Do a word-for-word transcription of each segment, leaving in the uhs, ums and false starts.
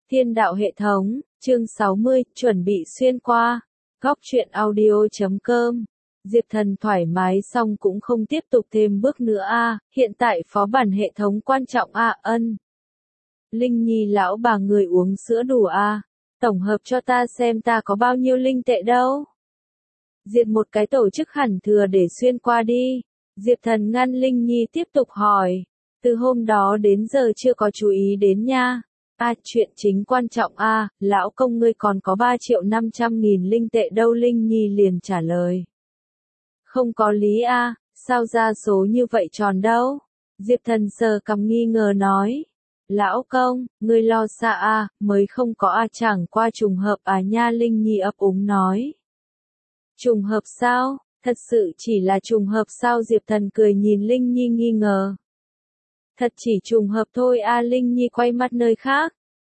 Thiên đạo hệ thống, chương sáu mươi, chuẩn bị xuyên qua. Góc truyện audio chấm com. Diệp Thần thoải mái xong cũng không tiếp tục thêm bước nữa a, à, hiện tại phó bản hệ thống quan trọng a, à, ân. Linh Nhi lão bà người uống sữa đủ a, à. Tổng hợp cho ta xem ta có bao nhiêu linh tệ đâu. Diệt một cái tổ chức hẳn thừa để xuyên qua đi. Diệp Thần ngăn Linh Nhi tiếp tục hỏi. Từ hôm đó đến giờ chưa có chú ý đến nha. À, chuyện chính quan trọng a, à, lão công ngươi còn có ba triệu năm trăm nghìn linh tệ đâu. Linh Nhi liền trả lời. Không có lý a, à, sao ra số như vậy tròn đâu? Diệp Thần sờ cằm nghi ngờ nói. Lão công, ngươi lo xa a, à, mới không có a, à, chẳng qua trùng hợp à nha. Linh Nhi ấp úng nói. Trùng hợp sao? Thật sự chỉ là trùng hợp sao? Diệp Thần cười nhìn Linh Nhi nghi ngờ. Thật chỉ trùng hợp thôi a. À, Linh Nhi quay mắt nơi khác.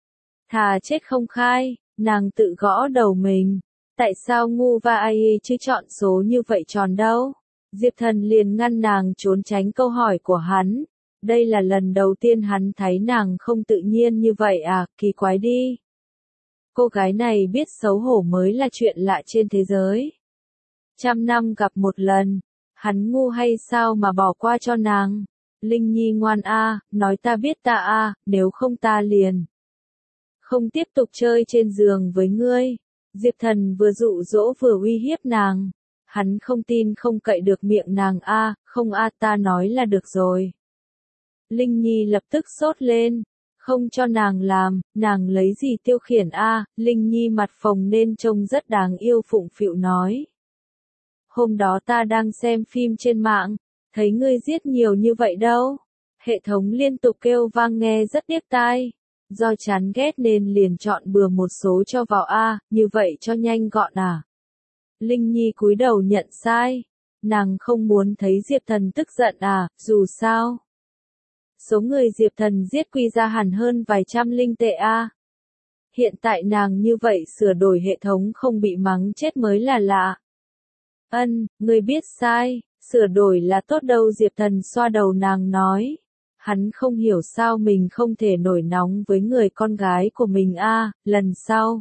Thà chết không khai, nàng tự gõ đầu mình. Tại sao ngu và ai chứ chọn số như vậy tròn đâu? Diệp Thần liền ngăn nàng trốn tránh câu hỏi của hắn. Đây là lần đầu tiên hắn thấy nàng không tự nhiên như vậy à, kỳ quái đi. Cô gái này biết xấu hổ mới là chuyện lạ trên thế giới. Trăm năm gặp một lần, hắn ngu hay sao mà bỏ qua cho nàng? Linh Nhi ngoan a, à, nói ta biết ta a, à, nếu không ta liền không tiếp tục chơi trên giường với ngươi. Diệp Thần vừa dụ dỗ vừa uy hiếp nàng. Hắn không tin không cậy được miệng nàng a, à, không a, à, ta nói là được rồi. Linh Nhi lập tức sốt lên, không cho nàng làm, nàng lấy gì tiêu khiển a? À? Linh Nhi mặt phồng nên trông rất đáng yêu, phụng phịu nói. Hôm đó ta đang xem phim trên mạng, thấy ngươi giết nhiều như vậy đâu. Hệ thống liên tục kêu vang nghe rất điếc tai. Do chán ghét nên liền chọn bừa một số cho vào A, như vậy cho nhanh gọn à. Linh Nhi cúi đầu nhận sai. Nàng không muốn thấy Diệp Thần tức giận à, dù sao. Số người Diệp Thần giết quy ra hẳn hơn vài trăm linh tệ A. Hiện tại nàng như vậy sửa đổi hệ thống không bị mắng chết mới là lạ. Ân, ngươi biết sai, sửa đổi là tốt đâu. Diệp Thần xoa đầu nàng nói. Hắn không hiểu sao mình không thể nổi nóng với người con gái của mình a, à, lần sau.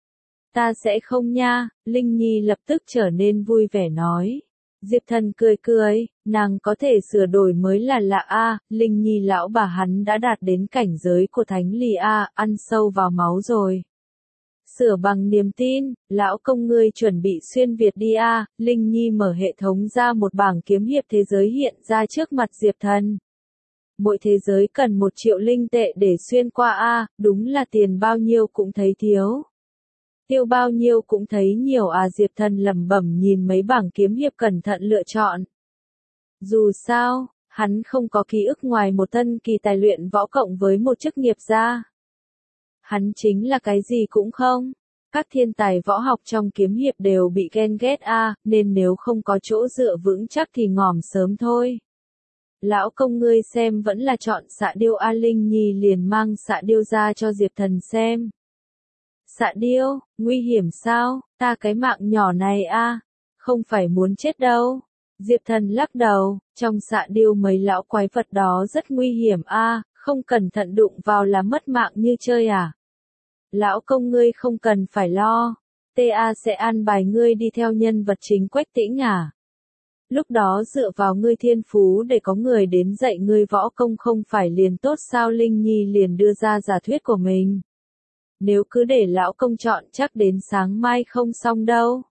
Ta sẽ không nha, Linh Nhi lập tức trở nên vui vẻ nói. Diệp Thần cười cười, nàng có thể sửa đổi mới là lạ a, à, Linh Nhi lão bà hắn đã đạt đến cảnh giới của thánh lì a, à, ăn sâu vào máu rồi. Sửa bằng niềm tin, lão công ngươi chuẩn bị xuyên Việt đi a, à, Linh Nhi mở hệ thống ra một bảng kiếm hiệp thế giới hiện ra trước mặt Diệp Thần. Mỗi thế giới cần một triệu linh tệ để xuyên qua a, à, đúng là tiền bao nhiêu cũng thấy thiếu. Tiêu bao nhiêu cũng thấy nhiều à. Diệp Thần lẩm bẩm nhìn mấy bảng kiếm hiệp cẩn thận lựa chọn. Dù sao, hắn không có ký ức ngoài một tân kỳ tài luyện võ cộng với một chức nghiệp gia. Hắn chính là cái gì cũng không. Các thiên tài võ học trong kiếm hiệp đều bị ghen ghét a, à, nên nếu không có chỗ dựa vững chắc thì ngỏm sớm thôi. Lão công ngươi xem vẫn là chọn xạ điêu a. Linh Nhi liền mang xạ điêu ra cho Diệp Thần xem. Xạ điêu, nguy hiểm sao? Ta cái mạng nhỏ này a, à, không phải muốn chết đâu. Diệp Thần lắc đầu, trong xạ điêu mấy lão quái vật đó rất nguy hiểm a, à, không cẩn thận đụng vào là mất mạng như chơi à. Lão công ngươi không cần phải lo, ta sẽ an bài ngươi đi theo nhân vật chính Quách Tĩnh à. Lúc đó dựa vào ngươi thiên phú để có người đến dạy ngươi võ công không phải liền tốt sao? Linh Nhi liền đưa ra giả thuyết của mình. Nếu cứ để lão công chọn chắc đến sáng mai không xong đâu.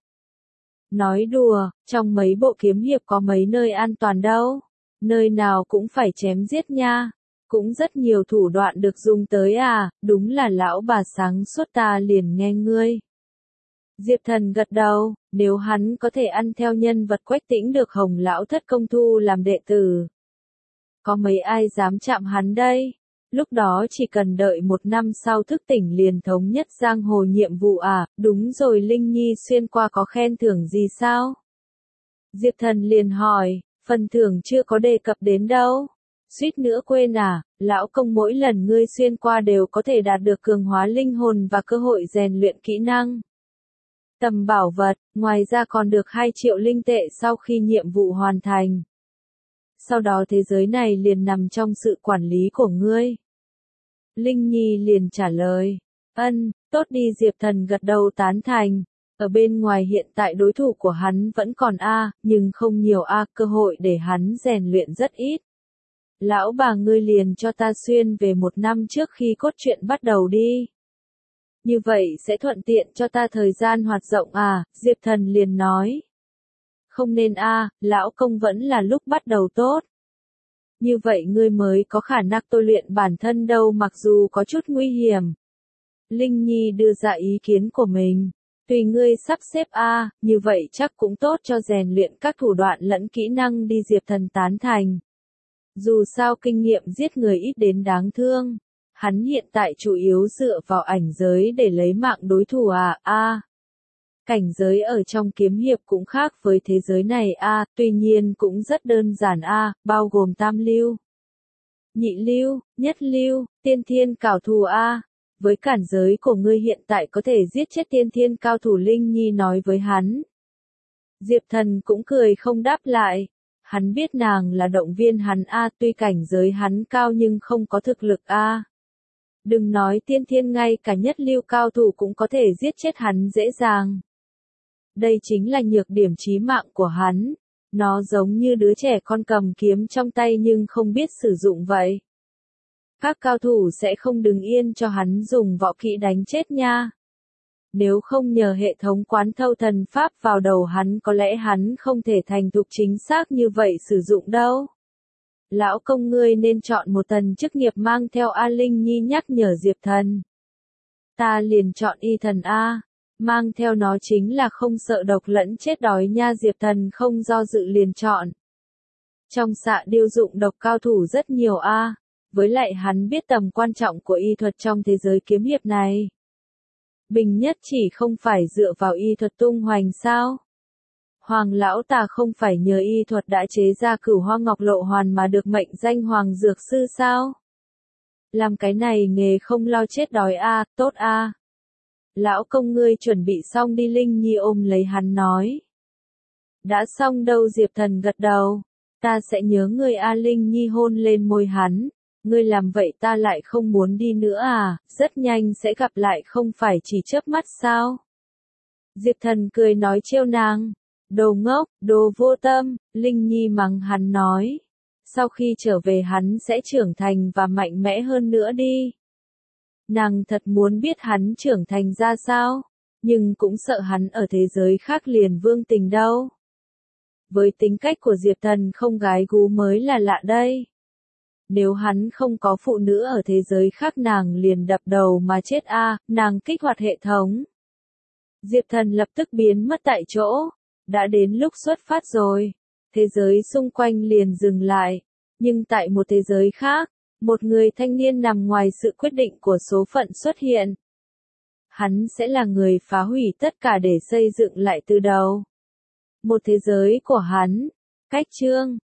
Nói đùa, trong mấy bộ kiếm hiệp có mấy nơi an toàn đâu. Nơi nào cũng phải chém giết nha. Cũng rất nhiều thủ đoạn được dùng tới à, đúng là lão bà sáng suốt, ta liền nghe ngươi. Diệp Thần gật đầu, nếu hắn có thể ăn theo nhân vật Quách Tĩnh được Hồng lão thất công thu làm đệ tử. Có mấy ai dám chạm hắn đây? Lúc đó chỉ cần đợi một năm sau thức tỉnh liền thống nhất giang hồ nhiệm vụ à, đúng rồi. Linh Nhi xuyên qua có khen thưởng gì sao? Diệp Thần liền hỏi, phần thưởng chưa có đề cập đến đâu. Suýt nữa quên à, lão công mỗi lần ngươi xuyên qua đều có thể đạt được cường hóa linh hồn và cơ hội rèn luyện kỹ năng. Tầm bảo vật, ngoài ra còn được hai triệu linh tệ sau khi nhiệm vụ hoàn thành. Sau đó thế giới này liền nằm trong sự quản lý của ngươi. Linh Nhi liền trả lời. Ân, tốt đi Diệp Thần gật đầu tán thành. Ở bên ngoài hiện tại đối thủ của hắn vẫn còn A, nhưng không nhiều A, cơ hội để hắn rèn luyện rất ít. Lão bà ngươi liền cho ta xuyên về một năm trước khi cốt truyện bắt đầu đi. Như vậy sẽ thuận tiện cho ta thời gian hoạt rộng à, Diệp Thần liền nói. Không nên A, lão công vẫn là lúc bắt đầu tốt. Như vậy ngươi mới có khả năng tôi luyện bản thân đâu mặc dù có chút nguy hiểm. Linh Nhi đưa ra ý kiến của mình. Tùy ngươi sắp xếp A, như vậy chắc cũng tốt cho rèn luyện các thủ đoạn lẫn kỹ năng đi Diệp Thần tán thành. Dù sao kinh nghiệm giết người ít đến đáng thương. Hắn hiện tại chủ yếu dựa vào ảnh giới để lấy mạng đối thủ à, A. Cảnh giới ở trong kiếm hiệp cũng khác với thế giới này A, tuy nhiên cũng rất đơn giản A, bao gồm tam lưu, nhị lưu, nhất lưu, tiên thiên cao thủ A. Với cảnh giới của ngươi hiện tại có thể giết chết tiên thiên cao thủ Linh Nhi nói với hắn. Diệp Thần cũng cười không đáp lại. Hắn biết nàng là động viên hắn A, tuy cảnh giới hắn cao nhưng không có thực lực A. Đừng nói tiên thiên, ngay cả nhất lưu cao thủ cũng có thể giết chết hắn dễ dàng. Đây chính là nhược điểm chí mạng của hắn. Nó giống như đứa trẻ con cầm kiếm trong tay nhưng không biết sử dụng vậy. Các cao thủ sẽ không đứng yên cho hắn dùng võ kỹ đánh chết nha. Nếu không nhờ hệ thống quán thâu thần pháp vào đầu hắn có lẽ hắn không thể thành thục chính xác như vậy sử dụng đâu. Lão công ngươi nên chọn một tần chức nghiệp mang theo A. Linh Nhi nhắc nhở Diệp Thần. Ta liền chọn y thần A. Mang theo nó chính là không sợ độc lẫn chết đói nha. Diệp Thần không do dự liền chọn. Trong xạ điêu dụng độc cao thủ rất nhiều A. Với lại hắn biết tầm quan trọng của y thuật trong thế giới kiếm hiệp này. Bình nhất chỉ không phải dựa vào y thuật tung hoành sao? Hoàng lão tà không phải nhờ y thuật đã chế ra Cửu Hoa Ngọc Lộ Hoàn mà được mệnh danh Hoàng Dược Sư sao? Làm cái này nghề không lo chết đói a, tốt a. Lão công ngươi chuẩn bị xong đi. Linh Nhi ôm lấy hắn nói. Đã xong đâu. Diệp Thần gật đầu. Ta sẽ nhớ ngươi a. Linh Nhi hôn lên môi hắn. Ngươi làm vậy ta lại không muốn đi nữa à, rất nhanh sẽ gặp lại không phải chỉ chớp mắt sao? Diệp Thần cười nói trêu nàng. Đồ ngốc, đồ vô tâm, Linh Nhi mắng hắn nói. Sau khi trở về hắn sẽ trưởng thành và mạnh mẽ hơn nữa đi. Nàng thật muốn biết hắn trưởng thành ra sao, nhưng cũng sợ hắn ở thế giới khác liền vương tình đâu. Với tính cách của Diệp Thần không gái gú mới là lạ đây. Nếu hắn không có phụ nữ ở thế giới khác nàng liền đập đầu mà chết a. Nàng kích hoạt hệ thống. Diệp Thần lập tức biến mất tại chỗ. Đã đến lúc xuất phát rồi. Thế giới xung quanh liền dừng lại. Nhưng tại một thế giới khác, một người thanh niên nằm ngoài sự quyết định của số phận xuất hiện. Hắn sẽ là người phá hủy tất cả để xây dựng lại từ đầu. Một thế giới của hắn. Cách chương